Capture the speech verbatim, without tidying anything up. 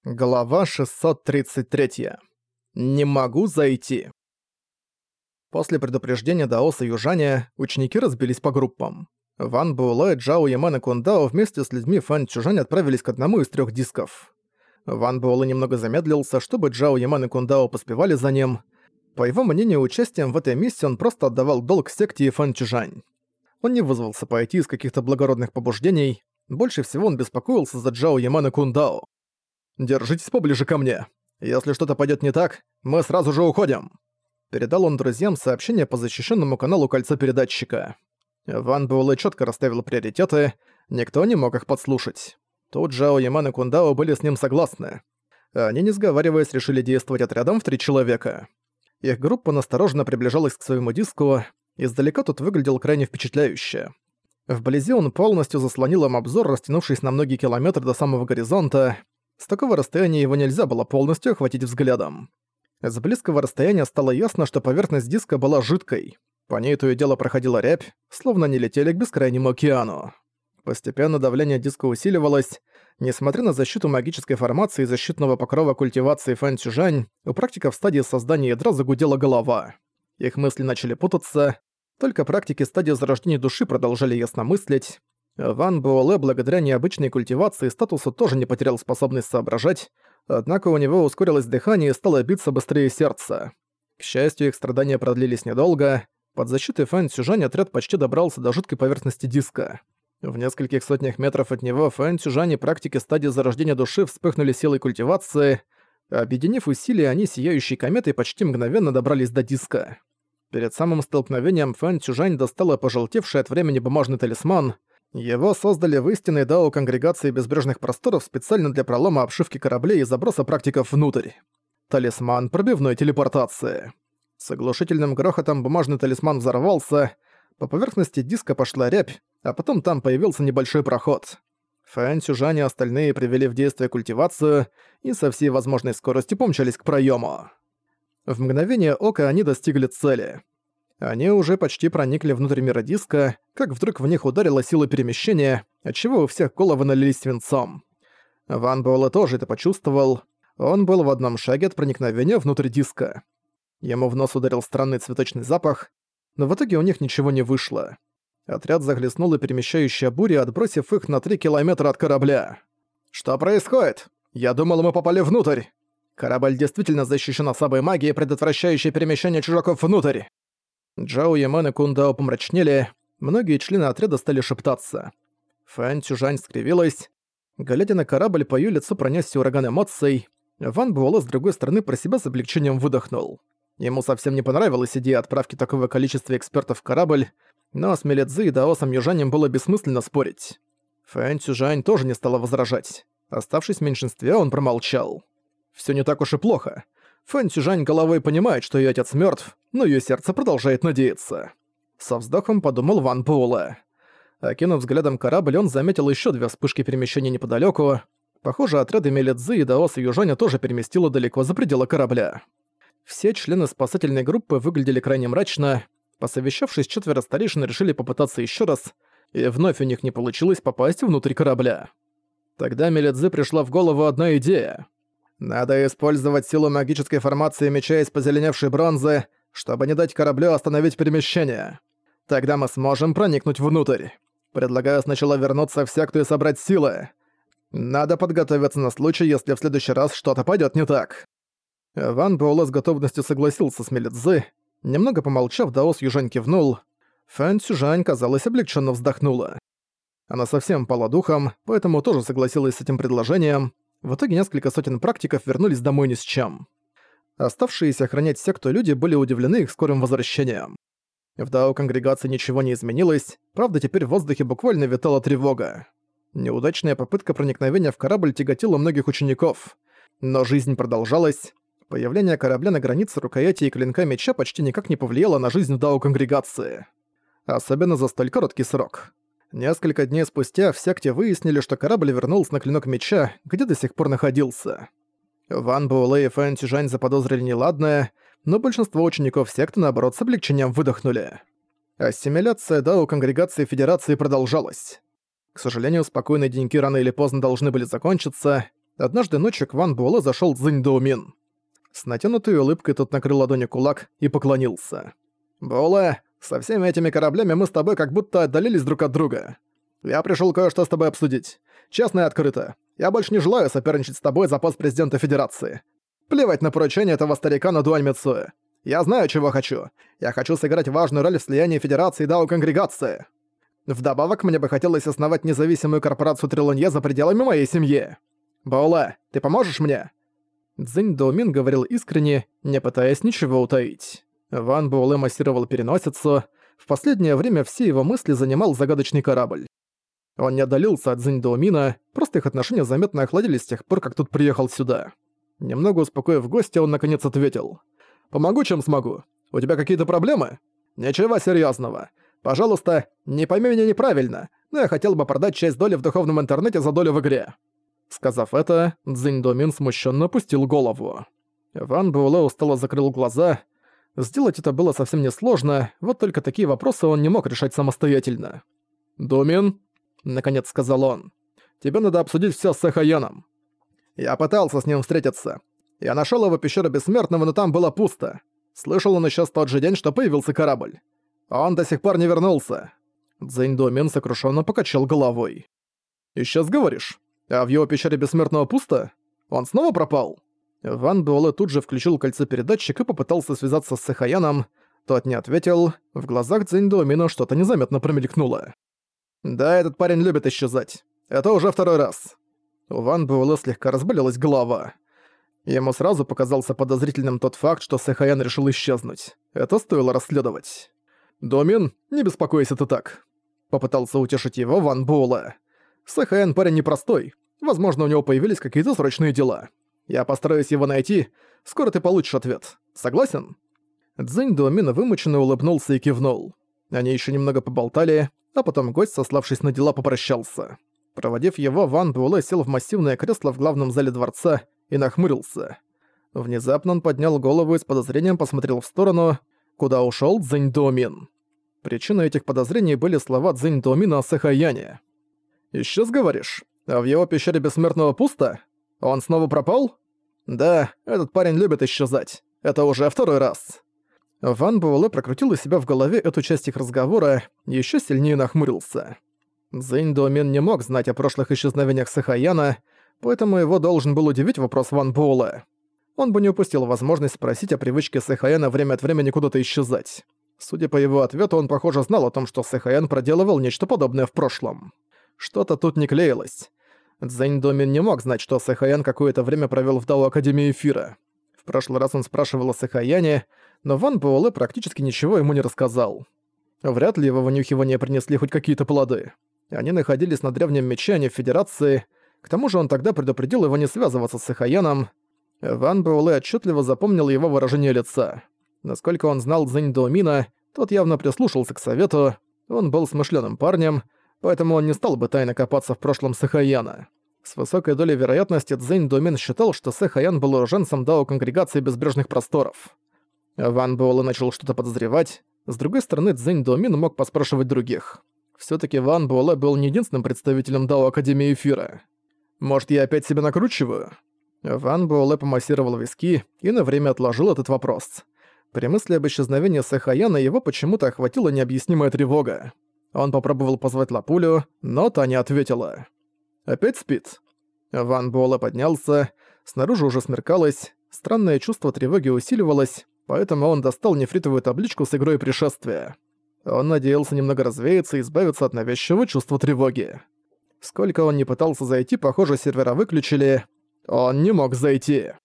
Глава шестьсот тридцать три. Не могу зайти. После предупреждения Даоса Южаня ученики разбились по группам. Ван Буэлэ, Джао Яман и Кундао вместе с людьми Фэн Чжань отправились к одному из трех дисков. Ван Буэлэ немного замедлился, чтобы Джао Яман и Кундао поспевали за ним. По его мнению, участием в этой миссии он просто отдавал долг секте и Фэн Чжань. Он не вызвался пойти из каких-то благородных побуждений, больше всего он беспокоился за Джао Яман и Кундао. «Держитесь поближе ко мне. Если что-то пойдет не так, мы сразу же уходим», — передал он друзьям сообщение по защищенному каналу кольца передатчика. Ван Буэлэ четко расставил приоритеты, никто не мог их подслушать. Тут Джао Яман и Кундао были с ним согласны. Они, не сговариваясь, решили действовать отрядом в три человека. Их группа настороженно приближалась к своему диску, издалека тут выглядел крайне впечатляюще. Вблизи он полностью заслонил им обзор, растянувшись на многие километры до самого горизонта. С такого расстояния его нельзя было полностью охватить взглядом. С близкого расстояния стало ясно, что поверхность диска была жидкой. По ней то и дело проходила рябь, словно они летели к бескрайнему океану. Постепенно давление диска усиливалось. Несмотря на защиту магической формации и защитного покрова культивации Фэн Чжань, у практиков стадии создания ядра загудела голова. Их мысли начали путаться. Только практики стадии зарождения души продолжали ясно мыслить. Ван Буэлэ благодаря необычной культивации и статусу тоже не потерял способность соображать, однако у него ускорилось дыхание и стало биться быстрее сердце. К счастью, их страдания продлились недолго. Под защитой Фэн Цюжань отряд почти добрался до жуткой поверхности диска. В нескольких сотнях метров от него Фэн Цюжань и практики стадии зарождения души вспыхнули силой культивации. Объединив усилия, они сияющей кометой почти мгновенно добрались до диска. Перед самым столкновением Фэн Цюжань достала пожелтевший от времени бумажный талисман. Его создали в истинной дао Конгрегации Безбрежных Просторов специально для пролома обшивки кораблей и заброса практиков внутрь. Талисман пробивной телепортации. С оглушительным грохотом бумажный талисман взорвался, по поверхности диска пошла рябь, а потом там появился небольшой проход. Фэн Цюжань и остальные привели в действие культивацию и со всей возможной скоростью помчались к проему. В мгновение ока они достигли цели. Они уже почти проникли внутрь мира диска, как вдруг в них ударила сила перемещения, отчего у всех головы налились свинцом. Ван Буэлэ тоже это почувствовал. Он был в одном шаге от проникновения внутрь диска. Ему в нос ударил странный цветочный запах, но в итоге у них ничего не вышло. Отряд захлестнула перемещающая буря, отбросив их на три километра от корабля. «Что происходит? Я думал, мы попали внутрь. Корабль действительно защищен особой магией, предотвращающей перемещение чужаков внутрь». Джао Яман и Кундао помрачнели, многие члены отряда стали шептаться. Фэн Цюжань скривилась. Глядя на корабль, по её лицу пронёсся ураган эмоций. Ван Буэлэ с другой стороны про себя с облегчением выдохнул. Ему совсем не понравилась идея отправки такого количества экспертов в корабль, но с Мелидзи и Даосом Южанем было бессмысленно спорить. Фэн Цюжань тоже не стала возражать. Оставшись в меньшинстве, он промолчал. «Всё не так уж и плохо. Фэн Цюжань головой понимает, что её отец мёртв, но её сердце продолжает надеяться». Со вздохом подумал Ван Буэлэ. Окинув взглядом корабль, он заметил ещё две вспышки перемещения неподалёку. Похоже, отряды Мелидзи и Даоса Южаня тоже переместило далеко за пределы корабля. Все члены спасательной группы выглядели крайне мрачно. Посовещавшись, четверо старейшин решили попытаться ещё раз, и вновь у них не получилось попасть внутрь корабля. Тогда Мелидзи пришла в голову одна идея. «Надо использовать силу магической формации меча из позеленевшей бронзы, чтобы не дать кораблю остановить перемещение. Тогда мы сможем проникнуть внутрь. Предлагаю сначала вернуться в секту и собрать силы. Надо подготовиться на случай, если в следующий раз что-то пойдёт не так». Ван Буэлэ с готовностью согласился с Мелидзи. Немного помолчав, Даос Южань кивнул. Фэн Цюжань, казалось, облегченно вздохнула. Она совсем пала духом, поэтому тоже согласилась с этим предложением. В итоге несколько сотен практиков вернулись домой ни с чем. Оставшиеся охранять секту люди были удивлены их скорым возвращением. В дао Конгрегации ничего не изменилось, правда теперь в воздухе буквально витала тревога. Неудачная попытка проникновения в корабль тяготила многих учеников. Но жизнь продолжалась. Появление корабля на границе рукояти и клинка меча почти никак не повлияло на жизнь в дао Конгрегации. Особенно за столь короткий срок. Несколько дней спустя в секте выяснили, что корабль вернулся на клинок меча, где до сих пор находился. Ван Буэлэ и Фэн Цюжань заподозрили неладное, но большинство учеников секты, наоборот, с облегчением выдохнули. Ассимиляция дао Конгрегации Федерации продолжалась. К сожалению, спокойные деньки рано или поздно должны были закончиться. Однажды ночью к Ван Буэлэ зашёл Цзинь Доумин. С натянутой улыбкой тот накрыл ладонью кулак и поклонился. «Буэлэ, со всеми этими кораблями мы с тобой как будто отдалились друг от друга. Я пришёл кое-что с тобой обсудить. Честно и открыто. Я больше не желаю соперничать с тобой за пост президента Федерации. Плевать на поручение этого старика Надуань Мицуэ. Я знаю, чего хочу. Я хочу сыграть важную роль в слиянии Федерации и Дао-конгрегации. Вдобавок, мне бы хотелось основать независимую корпорацию Трилонье за пределами моей семьи. Буэлэ, ты поможешь мне?» Цзинь Доумин говорил искренне, не пытаясь ничего утаить. Ван Буэлэ массировал переносицу. В последнее время все его мысли занимал загадочный корабль. Он не отдалился от Цзинь Доумина, просто их отношения заметно охладились с тех пор, как тут приехал сюда. Немного успокоив гостя, он наконец ответил. «Помогу, чем смогу. У тебя какие-то проблемы?» «Ничего серьезного. Пожалуйста, не пойми меня неправильно, но я хотел бы продать часть доли в духовном интернете за долю в игре». Сказав это, Цзинь Доумин смущенно опустил голову. Ван Буэлэ устало закрыл глаза. Сделать это было совсем несложно, вот только такие вопросы он не мог решать самостоятельно. «Доумин», — наконец сказал он, — «тебе надо обсудить всё с Сэхаяном». «Я пытался с ним встретиться. Я нашёл его пещеру Бессмертного, но там было пусто. Слышал, он исчез в тот же день, что появился корабль. Он до сих пор не вернулся». Цзинь Доумин сокрушённо покачал головой. «Исчез, говоришь? А в его пещере Бессмертного пусто? Он снова пропал?» Ван Буэлэ тут же включил кольцо-передатчик и попытался связаться с Сэхаяном. Тот не ответил. В глазах Цзинь Доумина что-то незаметно промелькнуло. «Да, этот парень любит исчезать. Это уже второй раз». У Ван Буэлэ слегка разболелась голова. Ему сразу показался подозрительным тот факт, что Сэхаян решил исчезнуть. Это стоило расследовать. «Доумин, не беспокойся ты так», — попытался утешить его Ван Буэлэ. «Сэхаян парень непростой. Возможно, у него появились какие-то срочные дела. Я постараюсь его найти. Скоро ты получишь ответ. Согласен?» Цзинь Доумин вымученно улыбнулся и кивнул. Они ещё немного поболтали, а потом гость, сославшись на дела, попрощался. Проводив его, Ван Буэлэ сел в массивное кресло в главном зале дворца и нахмурился. Внезапно он поднял голову и с подозрением посмотрел в сторону, куда ушёл Цзинь Доумин. Причиной этих подозрений были слова Цзинь Доумина о Сэхаяне. «Исчез, говоришь? А в его пещере Бессмертного пусто? Он снова пропал?» «Да, этот парень любит исчезать. Это уже второй раз». Ван Буэлэ прокрутил у себя в голове эту часть их разговора и ещё сильнее нахмурился. Цзинь Доумин не мог знать о прошлых исчезновениях Сэхаяна, поэтому его должен был удивить вопрос Ван Буэлэ. Он бы не упустил возможность спросить о привычке Сэхаяна время от времени куда-то исчезать. Судя по его ответу, он, похоже, знал о том, что Сэхаян проделывал нечто подобное в прошлом. Что-то тут не клеилось. Цзинь Доумин не мог знать, что Сэхаян какое-то время провёл в Дао Академии Эфира. В прошлый раз он спрашивал о Сэхаяне, но Ван Буэлэ практически ничего ему не рассказал. Вряд ли его вынюхивания принесли хоть какие-то плоды. Они находились на древнем мече, а не в Федерации. К тому же он тогда предупредил его не связываться с Сэхаяном. Ван Буэлэ отчетливо запомнил его выражение лица. Насколько он знал Цзинь Доумина, тот явно прислушался к совету. Он был смышленым парнем, поэтому он не стал бы тайно копаться в прошлом Сэхаяна. С высокой долей вероятности Цзинь Доумин считал, что Сэхаян был уроженцем Дао-конгрегации Безбрежных Просторов. Ван Буэлэ начал что-то подозревать. С другой стороны, Цзинь Доумин мог поспрашивать других. Всё-таки Ван Буэлэ был не единственным представителем Дао Академии Эфира. «Может, я опять себя накручиваю?» Ван Буэлэ помассировал виски и на время отложил этот вопрос. При мысли об исчезновении Сэхаяна его почему-то охватила необъяснимая тревога. Он попробовал позвать Лапулю, но та не ответила. «Опять спит?» Ван Буэлэ поднялся. Снаружи уже смеркалось. Странное чувство тревоги усиливалось, поэтому он достал нефритовую табличку с игрой пришествия. Он надеялся немного развеяться и избавиться от навязчивого чувства тревоги. Сколько он ни пытался зайти, похоже, сервера выключили. Он не мог зайти.